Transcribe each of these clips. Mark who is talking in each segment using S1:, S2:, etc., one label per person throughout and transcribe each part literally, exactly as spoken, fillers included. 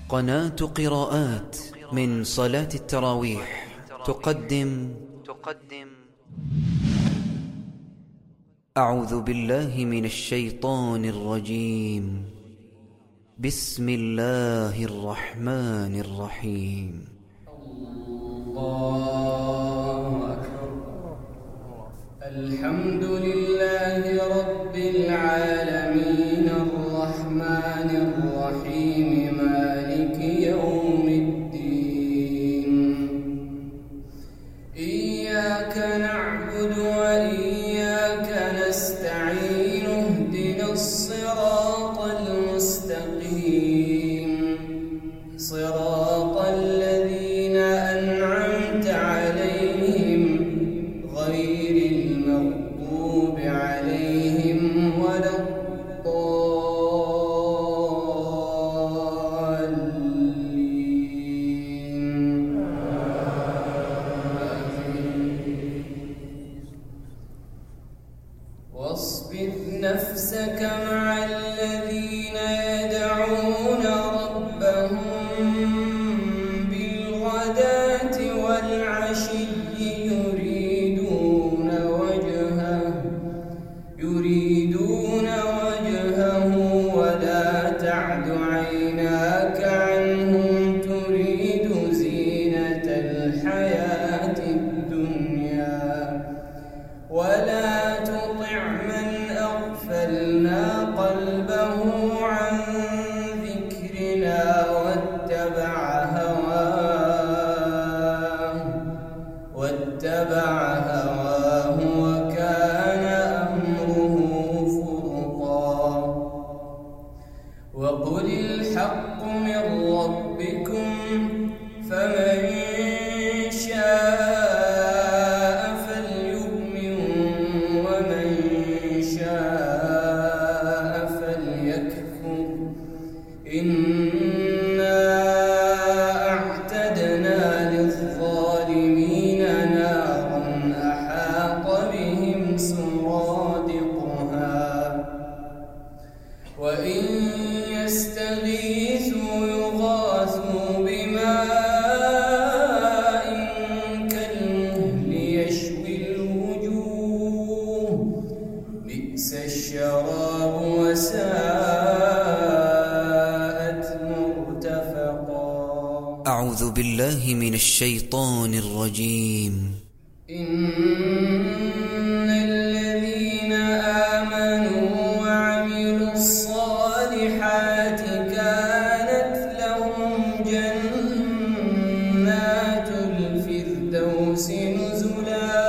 S1: قناة قراءات من صلاة التراويح تقدم تقدم أعوذ بالله من الشيطان الرجيم. بسم الله الرحمن الرحيم.
S2: الله أكبر. الحمد لله رب العالمين الرحمن الرحيم مالك يوم الدين. إياك نعبد وإياك نستعين اهدنا الصراط المستقيم صراط الذين أنعمت عليهم غير المغضوب عليهم ولا الضالين. واصبر نفسك مع الذين يدعون ربهم بالغداة والعشي يريدون وجهه يريدون وجهه ولا تعد عيناك عنهم تريد زينة الحياة الدنيا ولا تطع من أغفلنا قلبه عن ذكرنا واتبع هواه واتبع هواه وكان أمره فرطا. وقل الحق من ربكم فمن شاء فليؤمن ومن شاء فليكفر. إنا أعتدنا للظالمين نارا أحاط بهم سرادقها وإن يستغيثوا يغاثوا بماء كالمهل يشوي الوجوه بئس الشراب وساءت مرتفقا.
S1: أعوذ بالله من الشيطان الرجيم.
S2: إن الذين آمنوا وعملوا الصالحات كانت لهم جنات الفردوس نزلا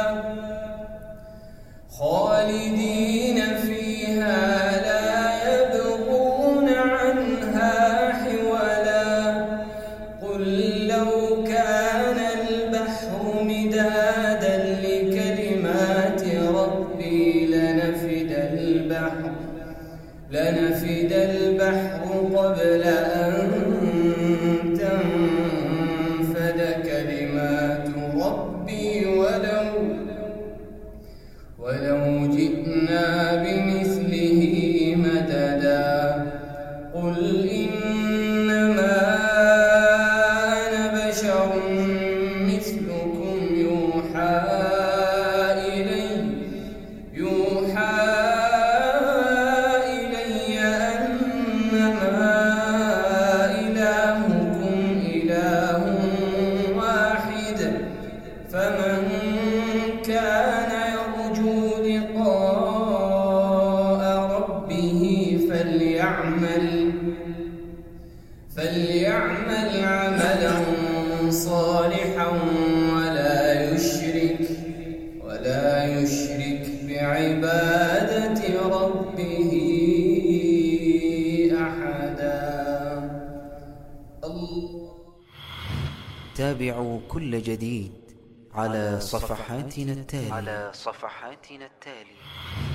S2: خالدين فيها لا يبغون عنها حولا. قل لو كان البحر مدادا لكلمات ربي لنفد البحر لنفد البحر قبل أن تنفد كلمات ربي ولو ولو جئنا بمثله مددا. قل إنما أنا بشر مثلكم يوحى إلي يوحى إلي أنما إلهكم إله واحد فمن كان يرجو لقاء ربه فليعمل فليعمل عملا صالحا ولا يشرك ولا يشرك بعبادة ربه أحدا. الله.
S1: تابعوا كل جديد على صفحاتنا التالية
S3: على صفحاتنا التالية.